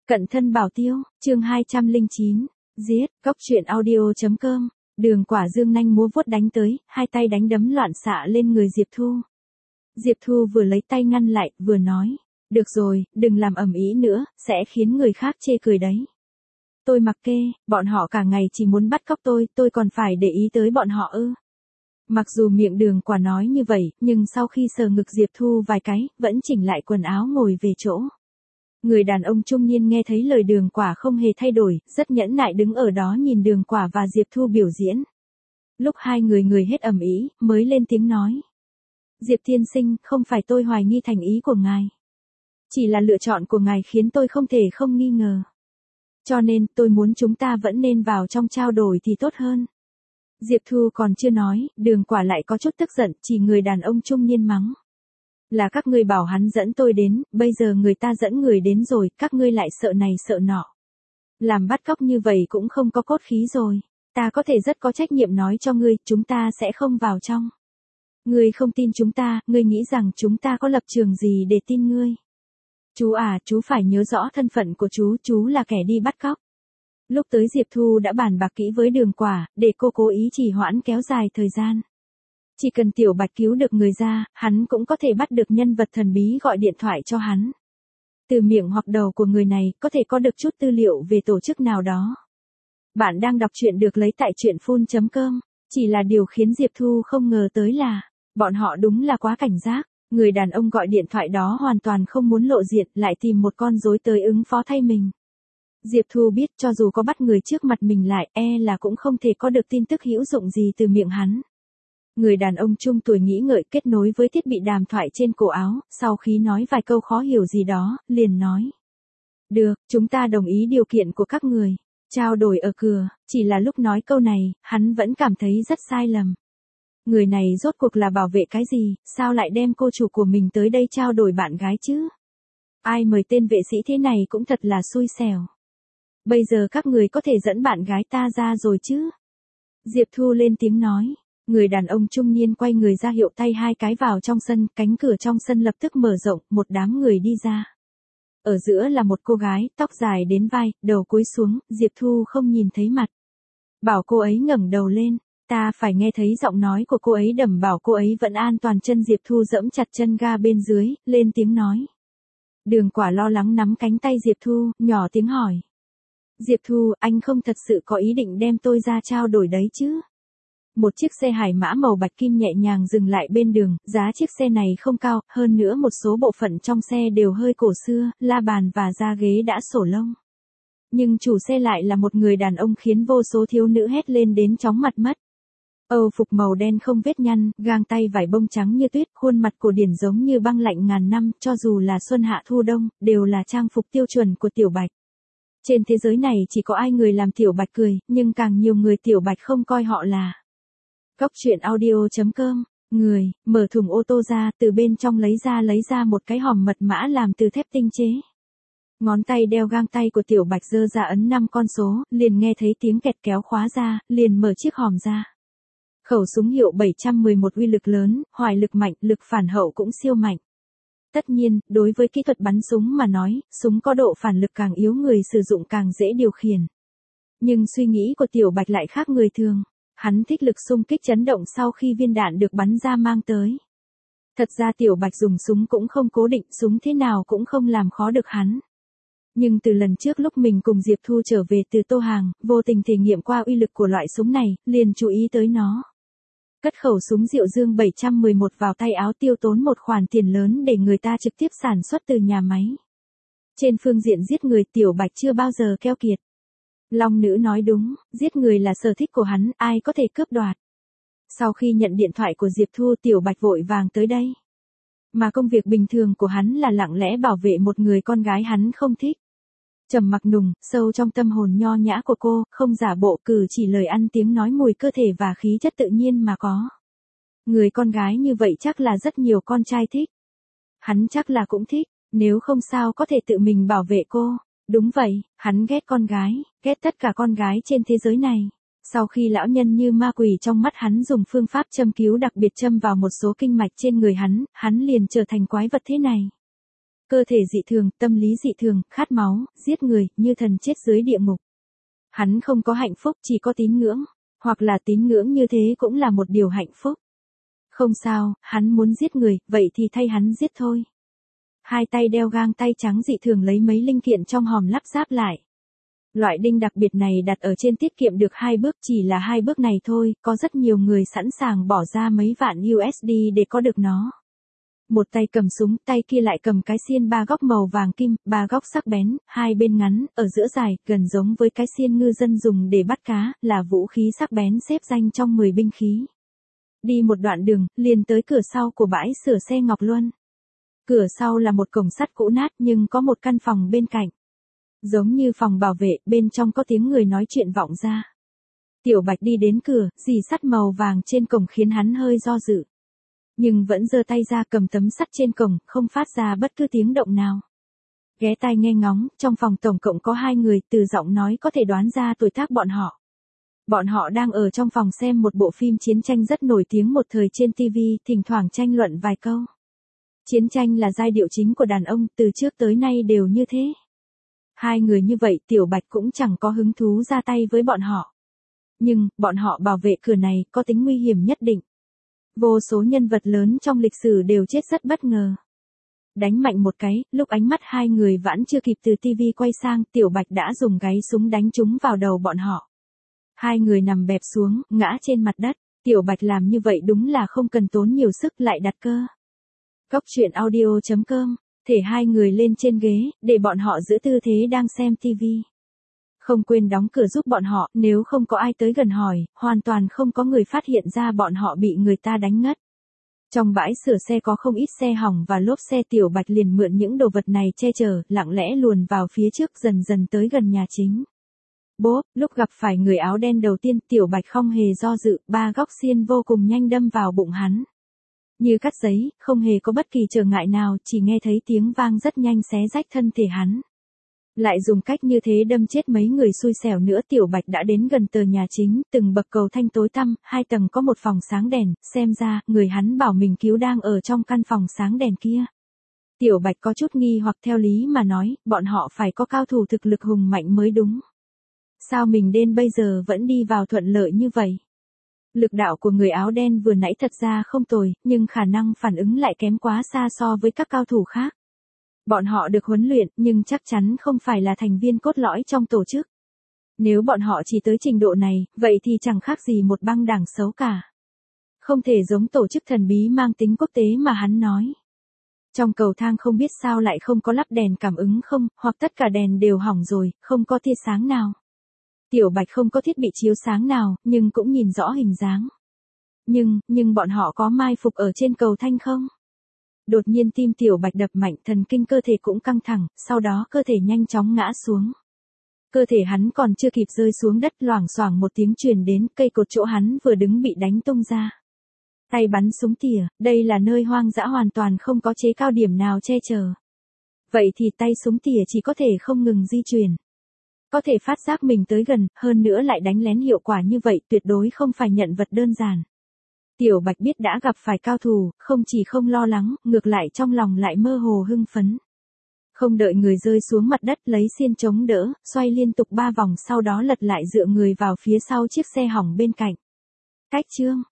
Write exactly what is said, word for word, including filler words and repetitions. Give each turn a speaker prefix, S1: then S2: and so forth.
S1: Cận thân bảo tiêu, chương hai trăm lẻ chín, giết, cốc truyện audio.com, đường quả dương nanh múa vuốt đánh tới, hai tay đánh đấm loạn xạ lên người Diệp Thu. Diệp Thu vừa lấy tay ngăn lại, vừa nói, được rồi, đừng làm ầm ĩ nữa, sẽ khiến người khác chê cười đấy. Tôi mặc kệ, bọn họ cả ngày chỉ muốn bắt cóc tôi, tôi còn phải để ý tới bọn họ ư. Mặc dù miệng đường quả nói như vậy, nhưng sau khi sờ ngực Diệp Thu vài cái, vẫn chỉnh lại quần áo ngồi về chỗ. Người đàn ông trung niên nghe thấy lời đường quả không hề thay đổi, rất nhẫn nại đứng ở đó nhìn đường quả và Diệp Thu biểu diễn. Lúc hai người người hết ầm ĩ, mới lên tiếng nói. Diệp tiên sinh, không phải tôi hoài nghi thành ý của ngài. Chỉ là lựa chọn của ngài khiến tôi không thể không nghi ngờ. Cho nên, tôi muốn chúng ta vẫn nên vào trong trao đổi thì tốt hơn. Diệp Thu còn chưa nói, đường quả lại có chút tức giận, chỉ người đàn ông trung niên mắng. Là các ngươi bảo hắn dẫn tôi đến, bây giờ người ta dẫn người đến rồi, các ngươi lại sợ này sợ nọ. Làm bắt cóc như vậy cũng không có cốt khí rồi. Ta có thể rất có trách nhiệm nói cho ngươi, chúng ta sẽ không vào trong. Ngươi không tin chúng ta, ngươi nghĩ rằng chúng ta có lập trường gì để tin ngươi. Chú à, chú phải nhớ rõ thân phận của chú, chú là kẻ đi bắt cóc. Lúc tới Diệp Thu đã bàn bạc kỹ với đường quả, để cô cố ý trì hoãn kéo dài thời gian. Chỉ cần Tiểu Bạch cứu được người ra, hắn cũng có thể bắt được nhân vật thần bí gọi điện thoại cho hắn. Từ miệng hoặc đầu của người này, có thể có được chút tư liệu về tổ chức nào đó. Bạn đang đọc truyện được lấy tại truyện phun chấm com. Chỉ là điều khiến Diệp Thu không ngờ tới là, bọn họ đúng là quá cảnh giác. Người đàn ông gọi điện thoại đó hoàn toàn không muốn lộ diện, lại tìm một con rối tới ứng phó thay mình. Diệp Thu biết cho dù có bắt người trước mặt mình lại, e là cũng không thể có được tin tức hữu dụng gì từ miệng hắn. Người đàn ông trung tuổi nghĩ ngợi kết nối với thiết bị đàm thoại trên cổ áo, sau khi nói vài câu khó hiểu gì đó, liền nói. Được, chúng ta đồng ý điều kiện của các người. Trao đổi ở cửa, chỉ là lúc nói câu này, hắn vẫn cảm thấy rất sai lầm. Người này rốt cuộc là bảo vệ cái gì, sao lại đem cô chủ của mình tới đây trao đổi bạn gái chứ? Ai mời tên vệ sĩ thế này cũng thật là xui xẻo. Bây giờ các người có thể dẫn bạn gái ta ra rồi chứ? Diệp Thu lên tiếng nói. Người đàn ông trung niên quay người ra hiệu tay hai cái vào trong sân, cánh cửa trong sân lập tức mở rộng, một đám người đi ra. Ở giữa là một cô gái, tóc dài đến vai, đầu cúi xuống, Diệp Thu không nhìn thấy mặt. Bảo cô ấy ngẩng đầu lên, ta phải nghe thấy giọng nói của cô ấy đầm bảo cô ấy vẫn an toàn. Chân Diệp Thu dẫm chặt chân ga bên dưới, lên tiếng nói. Đường quả lo lắng nắm cánh tay Diệp Thu, nhỏ tiếng hỏi. Diệp Thu, anh không thật sự có ý định đem tôi ra trao đổi đấy chứ? Một chiếc xe hải mã màu bạch kim nhẹ nhàng dừng lại bên đường, giá chiếc xe này không cao, hơn nữa một số bộ phận trong xe đều hơi cổ xưa, la bàn và da ghế đã xổ lông. Nhưng chủ xe lại là một người đàn ông khiến vô số thiếu nữ hét lên đến chóng mặt mất. Âu phục màu đen không vết nhăn, gang tay vải bông trắng như tuyết, khuôn mặt cổ điển giống như băng lạnh ngàn năm, cho dù là xuân hạ thu đông, đều là trang phục tiêu chuẩn của Tiểu Bạch. Trên thế giới này chỉ có ai người làm Tiểu Bạch cười, nhưng càng nhiều người Tiểu Bạch không coi họ là. Cốc truyện audio.com, người, mở thùng ô tô ra, từ bên trong lấy ra lấy ra một cái hòm mật mã làm từ thép tinh chế. Ngón tay đeo gang tay của Tiểu Bạch giơ ra ấn năm con số, liền nghe thấy tiếng kẹt kéo khóa ra, liền mở chiếc hòm ra. Khẩu súng hiệu bảy trăm mười một uy lực lớn, hoài lực mạnh, lực phản hậu cũng siêu mạnh. Tất nhiên, đối với kỹ thuật bắn súng mà nói, súng có độ phản lực càng yếu người sử dụng càng dễ điều khiển. Nhưng suy nghĩ của Tiểu Bạch lại khác người thường. Hắn thích lực xung kích chấn động sau khi viên đạn được bắn ra mang tới. Thật ra Tiểu Bạch dùng súng cũng không cố định, súng thế nào cũng không làm khó được hắn. Nhưng từ lần trước lúc mình cùng Diệp Thu trở về từ Tô Hàng, vô tình thể nghiệm qua uy lực của loại súng này, liền chú ý tới nó. Cất khẩu súng Diệu Dương bảy trăm mười một vào tay áo tiêu tốn một khoản tiền lớn để người ta trực tiếp sản xuất từ nhà máy. Trên phương diện giết người Tiểu Bạch chưa bao giờ keo kiệt. Long nữ nói đúng, giết người là sở thích của hắn, ai có thể cướp đoạt. Sau khi nhận điện thoại của Diệp Thu, Tiểu Bạch vội vàng tới đây. Mà công việc bình thường của hắn là lặng lẽ bảo vệ một người con gái hắn không thích. Trầm mặc nùng, sâu trong tâm hồn nho nhã của cô, không giả bộ cử chỉ lời ăn tiếng nói mùi cơ thể và khí chất tự nhiên mà có. Người con gái như vậy chắc là rất nhiều con trai thích. Hắn chắc là cũng thích, nếu không sao có thể tự mình bảo vệ cô. Đúng vậy, hắn ghét con gái, ghét tất cả con gái trên thế giới này. Sau khi lão nhân như ma quỷ trong mắt hắn dùng phương pháp châm cứu đặc biệt châm vào một số kinh mạch trên người hắn, hắn liền trở thành quái vật thế này. cơ thể dị thường, tâm lý dị thường, khát máu, giết người, như thần chết dưới địa ngục. Hắn không có hạnh phúc, chỉ có tín ngưỡng, hoặc là tín ngưỡng như thế cũng là một điều hạnh phúc. Không sao, hắn muốn giết người, vậy thì thay hắn giết thôi. Hai tay đeo gang tay trắng dị thường lấy mấy linh kiện trong hòm lắp ráp lại. Loại đinh đặc biệt này đặt ở trên tiết kiệm được hai bước, chỉ là hai bước này thôi, có rất nhiều người sẵn sàng bỏ ra mấy vạn u ét đê để có được nó. Một tay cầm súng, tay kia lại cầm cái xiên ba góc màu vàng kim, ba góc sắc bén, hai bên ngắn, ở giữa dài, gần giống với cái xiên ngư dân dùng để bắt cá, là vũ khí sắc bén xếp danh trong mười binh khí. Đi một đoạn đường, liền tới cửa sau của bãi sửa xe Ngọc Luân. Cửa sau là một cổng sắt cũ nát nhưng có một căn phòng bên cạnh. Giống như phòng bảo vệ, bên trong có tiếng người nói chuyện vọng ra. Tiểu Bạch đi đến cửa, rì sắt màu vàng trên cổng khiến hắn hơi do dự. Nhưng vẫn giơ tay ra cầm tấm sắt trên cổng, không phát ra bất cứ tiếng động nào. Ghé tai nghe ngóng, trong phòng tổng cộng có hai người, từ giọng nói có thể đoán ra tuổi tác bọn họ. Bọn họ đang ở trong phòng xem một bộ phim chiến tranh rất nổi tiếng một thời trên ti vi, thỉnh thoảng tranh luận vài câu. Chiến tranh là giai điệu chính của đàn ông, từ trước tới nay đều như thế. Hai người như vậy Tiểu Bạch cũng chẳng có hứng thú ra tay với bọn họ. Nhưng, bọn họ bảo vệ cửa này có tính nguy hiểm nhất định. Vô số nhân vật lớn trong lịch sử đều chết rất bất ngờ. Đánh mạnh một cái, lúc ánh mắt hai người vẫn chưa kịp từ ti vi quay sang, Tiểu Bạch đã dùng gáy súng đánh trúng vào đầu bọn họ. Hai người nằm bẹp xuống, ngã trên mặt đất. Tiểu Bạch làm như vậy đúng là không cần tốn nhiều sức, lại đặt cơ. Cóc truyện audio chấm com, thể hai người lên trên ghế, để bọn họ giữ tư thế đang xem ti vi. Không quên đóng cửa giúp bọn họ, nếu không có ai tới gần hỏi, hoàn toàn không có người phát hiện ra bọn họ bị người ta đánh ngất. Trong bãi sửa xe có không ít xe hỏng và lốp xe, Tiểu Bạch liền mượn những đồ vật này che chở, lặng lẽ luồn vào phía trước, dần dần tới gần nhà chính. Bốp, lúc gặp phải người áo đen đầu tiên, Tiểu Bạch không hề do dự, ba góc xiên vô cùng nhanh đâm vào bụng hắn. Như cắt giấy, không hề có bất kỳ trở ngại nào, chỉ nghe thấy tiếng vang rất nhanh xé rách thân thể hắn. Lại dùng cách như thế đâm chết mấy người xui xẻo nữa. Tiểu Bạch đã đến gần tờ nhà chính, từng bậc cầu thanh tối tăm, hai tầng có một phòng sáng đèn, xem ra, người hắn bảo mình cứu đang ở trong căn phòng sáng đèn kia. Tiểu Bạch có chút nghi hoặc, theo lý mà nói, bọn họ phải có cao thủ thực lực hùng mạnh mới đúng. Sao mình đến bây giờ vẫn đi vào thuận lợi như vậy? Lực đạo của người áo đen vừa nãy thật ra không tồi, nhưng khả năng phản ứng lại kém quá xa so với các cao thủ khác. Bọn họ được huấn luyện, nhưng chắc chắn không phải là thành viên cốt lõi trong tổ chức. Nếu bọn họ chỉ tới trình độ này, vậy thì chẳng khác gì một băng đảng xấu cả. Không thể giống tổ chức thần bí mang tính quốc tế mà hắn nói. Trong cầu thang không biết sao lại không có lắp đèn cảm ứng không, hoặc tất cả đèn đều hỏng rồi, không có tia sáng nào. Tiểu Bạch không có thiết bị chiếu sáng nào, nhưng cũng nhìn rõ hình dáng. Nhưng, nhưng bọn họ có mai phục ở trên cầu thang không? Đột nhiên tim Tiểu Bạch đập mạnh, thần kinh cơ thể cũng căng thẳng, sau đó cơ thể nhanh chóng ngã xuống. Cơ thể hắn còn chưa kịp rơi xuống đất, loảng xoảng một tiếng truyền đến, cây cột chỗ hắn vừa đứng bị đánh tung ra. Tay bắn súng tỉa, đây là nơi hoang dã hoàn toàn không có chế cao điểm nào che chở. Vậy thì tay súng tỉa chỉ có thể không ngừng di chuyển. Có thể phát giác mình tới gần, hơn nữa lại đánh lén hiệu quả như vậy, tuyệt đối không phải nhận vật đơn giản. Tiểu Bạch biết đã gặp phải cao thủ, không chỉ không lo lắng, ngược lại trong lòng lại mơ hồ hưng phấn. Không đợi người rơi xuống mặt đất, lấy xiên chống đỡ, xoay liên tục ba vòng, sau đó lật lại dựa người vào phía sau chiếc xe hỏng bên cạnh. Cách chương